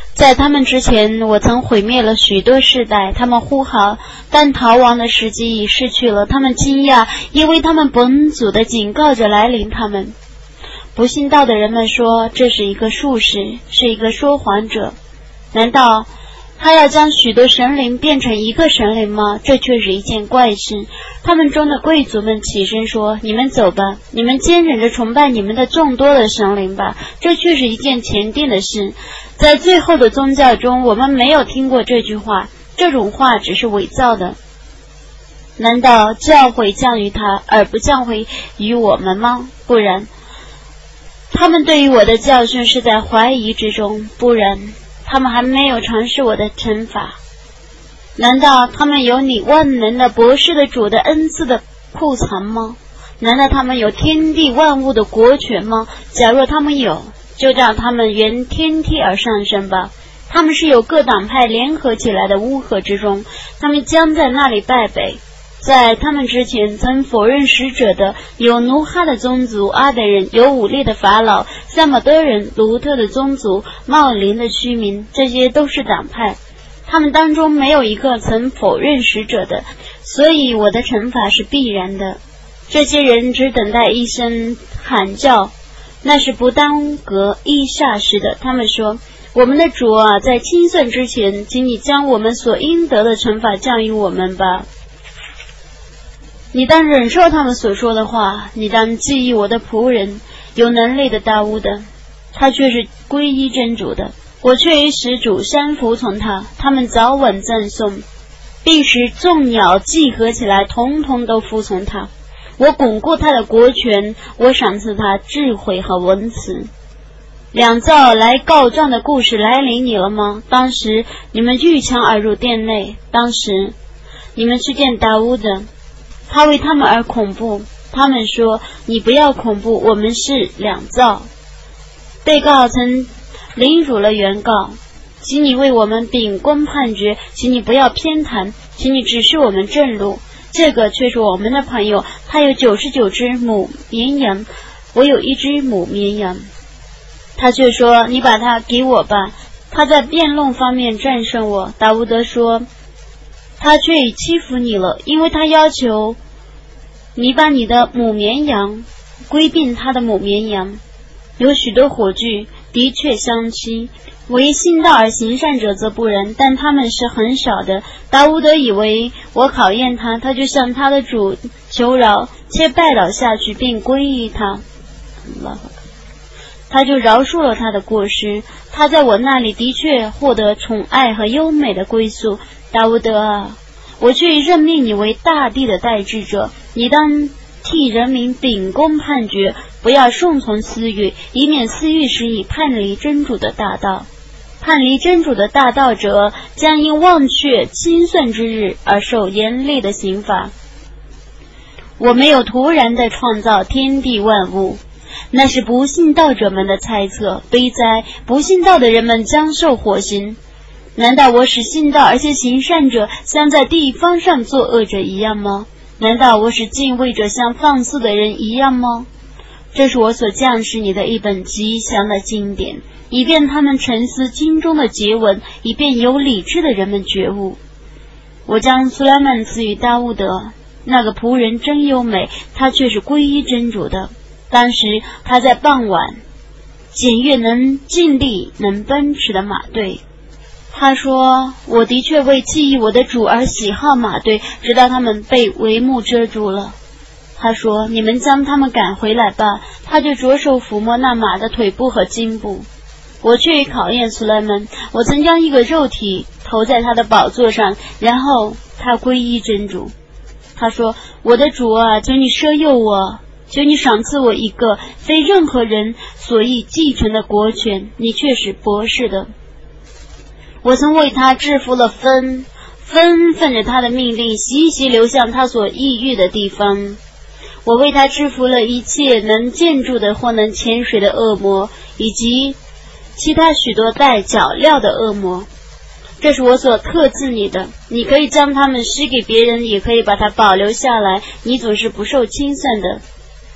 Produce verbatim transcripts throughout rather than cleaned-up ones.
在他们之前，我曾毁灭了许多世代，他们呼号，但逃亡的时机已逝去了。他们惊讶，因为他们本祖的警告者来临他们。不信道的人们说，这是一个术士，是一个说谎者。难道他要将许多神灵变成一个神灵吗？这却是一件怪事。他们中的贵族们起身说，你们走吧，你们坚忍着崇拜你们的众多的神灵吧，这却是一件前定的事。在最后的宗教中，我们没有听过这句话，这种话只是伪造的。难道教诲降于他，而不降诲于我们吗？不然，他们对于我的教训是在怀疑之中，不然他们还没有尝试我的惩罚。难道他们有你万能的博士的主的恩赐的库藏吗？难道他们有天地万物的国权吗？假若他们有，就让他们沿天梯而上升吧。他们是有各党派联合起来的乌合之众，他们将在那里败北。在他们之前曾否认使者的有努哈的宗族阿德人，有武力的法老萨马德人，卢特的宗族，茂林的居民，这些都是党派。他们当中没有一个曾否认使者的，所以我的惩罚是必然的。这些人只等待一声喊叫，那是不耽搁一霎时的。他们说，我们的主啊，在清算之前，请你将我们所应得的惩罚降于我们吧。你当忍受他们所说的话，你当记忆我的仆人有能力的大乌的，他却是皈依真主的，我却与使主相服从他。他们早晚赞颂，并使众鸟集合起来，统统都服从他。我巩固他的国权，我赏赐他智慧和文辞。两造来告状的故事来临你了吗？当时你们逾墙而入殿内，当时你们去见达乌的，他为他们而恐怖。他们说，你不要恐怖，我们是两造。被告曾凌辱了原告，请你为我们秉公判决，请你不要偏袒，请你指示我们正路。这个却是我们的朋友，他有九十九只母绵羊，我有一只母绵羊。他却说，你把它给我吧，他在辩论方面战胜我。达乌德说，他却已欺负你了，因为他要求你把你的母绵羊归并他的母绵羊。有许多火炬的确相欺，唯信道而行善者则不然，但他们是很少的。达乌德以为我考验他，他就向他的主求饶，且拜倒下去并归依他，他就饶恕了他的过失。他在我那里的确获得宠爱和优美的归宿。达乌德啊，我却任命你为大地的代志者，你当替人民秉公判决，不要顺从私欲，以免私欲使你叛离真主的大道。叛离真主的大道者，将因忘却清算之日而受严厉的刑罚。我没有突然地创造天地万物，那是不信道者们的猜测。悲哉，不信道的人们将受火刑。难道我使信道而且行善者像在地方上作恶者一样吗？难道我使敬畏者像放肆的人一样吗？这是我所降示你的一本吉祥的经典，以便他们沉思经中的结文，以便有理智的人们觉悟。我将苏莱曼赐予大乌德，那个仆人真优美，他却是皈依真主的。当时他在傍晚检阅能尽力能奔驰的马队。他说，我的确为记忆我的主而喜好马队，直到他们被帷幕遮住了。他说，你们将他们赶回来吧。他就着手抚摸那马的腿部和颈部。我却考验苏莱曼，我曾将一个肉体投在他的宝座上，然后他皈依真主。他说，我的主啊，求你赦宥我，求你赏赐我一个非任何人所易继承的国权，你却是博士的。我曾为他制服了风，风奉着他的命令习习流向他所抑郁的地方。我为他制服了一切能建筑的或能潜水的恶魔，以及其他许多带脚镣的恶魔。这是我所特赐你的，你可以将他们施给别人，也可以把它保留下来，你总是不受清算的。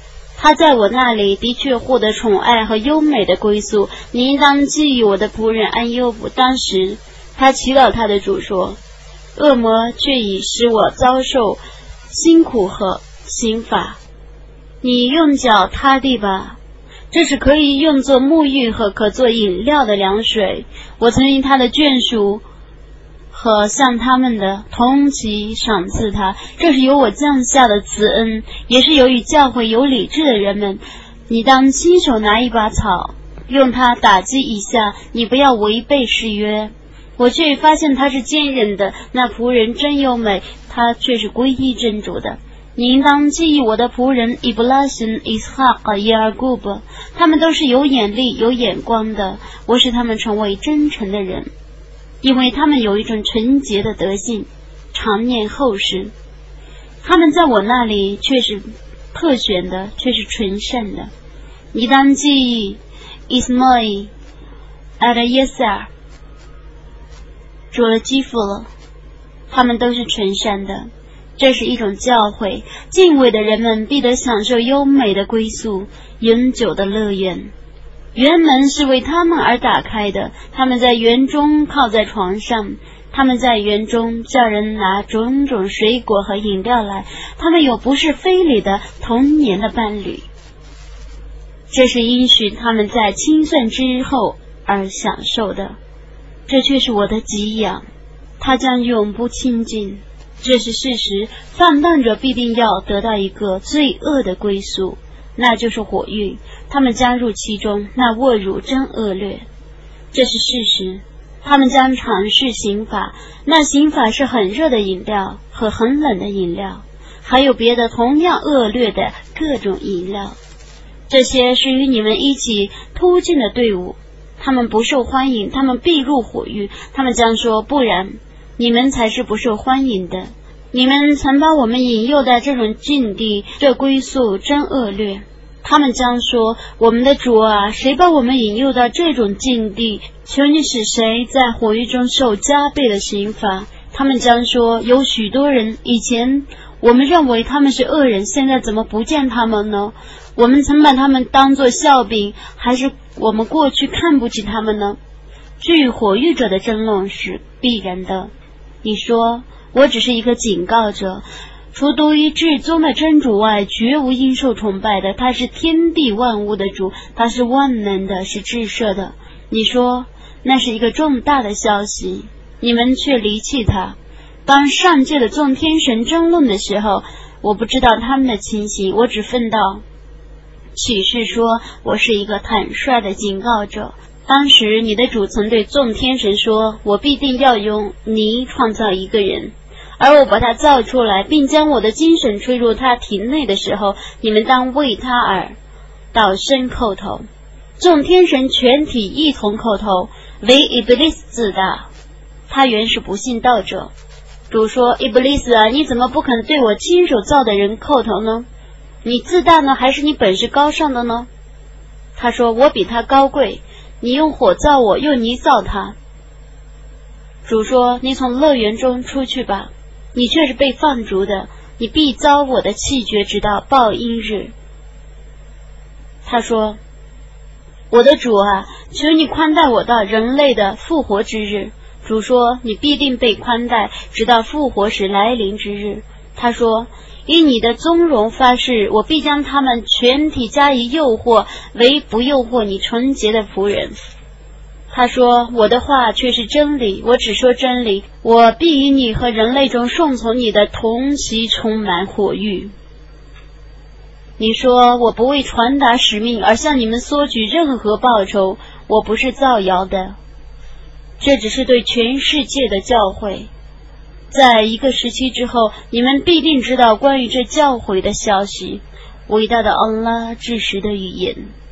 他在我那里的确获得宠爱和优美的归宿。你应当记忆我的仆人安优卜。当时他祈祷他的主说，恶魔却已使我遭受辛苦和刑罚，你用脚踏地吧，这是可以用作沐浴和可做饮料的凉水。我曾因他的眷属和向他们的同齐赏赐他，这是由我降下的慈恩，也是由于教会有理智的人们。你当亲手拿一把草，用它打击一下，你不要违背誓约。我却发现他是坚忍的，那仆人真优美，他却是皈依真主的。你应当记忆我的仆人伊布拉辛、伊斯哈格、耶尔古布，他们都是有眼力、有眼光的，我使他们成为真诚的人，因为他们有一种纯洁的德性，常念后世。他们在我那里却是特选的，却是纯善的。你当记忆伊斯莫伊、阿德耶塞尔、主了基辅了，他们都是纯善的。这是一种教诲，敬畏的人们必得享受优美的归宿，永久的乐园。园门是为他们而打开的，他们在园中靠在床上，他们在园中叫人拿种种水果和饮料来，他们有不是非礼的童年的伴侣。这是应许他们在清算之后而享受的，这却是我的给养，他将永不清净。这是事实，放荡者必定要得到一个罪恶的归宿，那就是火狱，他们加入其中，那侮辱真恶劣。这是事实，他们将尝试刑法，那刑法是很热的饮料和很冷的饮料，还有别的同样恶劣的各种饮料。这些是与你们一起突进的队伍，他们不受欢迎，他们必入火狱。他们将说，不然你们才是不受欢迎的，你们曾把我们引诱在这种境地，这归宿真恶劣。他们将说，我们的主啊，谁把我们引诱到这种境地？求你使谁在火狱中受加倍的刑罚。他们将说，有许多人，以前我们认为他们是恶人，现在怎么不见他们呢？我们曾把他们当作笑柄，还是我们过去看不起他们呢？至于火狱者的争论是必然的。你说，我只是一个警告者，除独一至宗的真主外，绝无应受崇拜的。他是天地万物的主，他是万能的，是至赦的。你说，那是一个重大的消息，你们却离弃他。当上界的众天神争论的时候，我不知道他们的情形，我只分到启示说，我是一个坦率的警告者。当时你的主曾对众天神说，我必定要用泥创造一个人，而我把他造出来，并将我的精神吹入他体内的时候，你们当为他而倒身叩头。众天神全体一同叩头，唯伊布利斯自大，他原是不信道者。主说，伊布利斯啊，你怎么不肯对我亲手造的人叩头呢？你自大呢，还是你本是高尚的呢？他说，我比他高贵，你用火造我，用泥造他。主说，你从乐园中出去吧，你却是被放逐的，你必遭我的气绝，直到报应日。他说，我的主啊，求你宽待我到人类的复活之日。主说，你必定被宽待，直到复活时来临之日。他说，以你的宗容发誓，我必将他们全体加以诱惑，唯不诱惑你纯洁的仆人。他说，我的话却是真理，我只说真理，我必以你和人类中顺从你的同齐充满火狱。你说，我不为传达使命而向你们索取任何报酬，我不是造谣的，这只是对全世界的教诲。在一个时期之后，你们必定知道关于这教诲的消息。伟大的安拉至实的语言。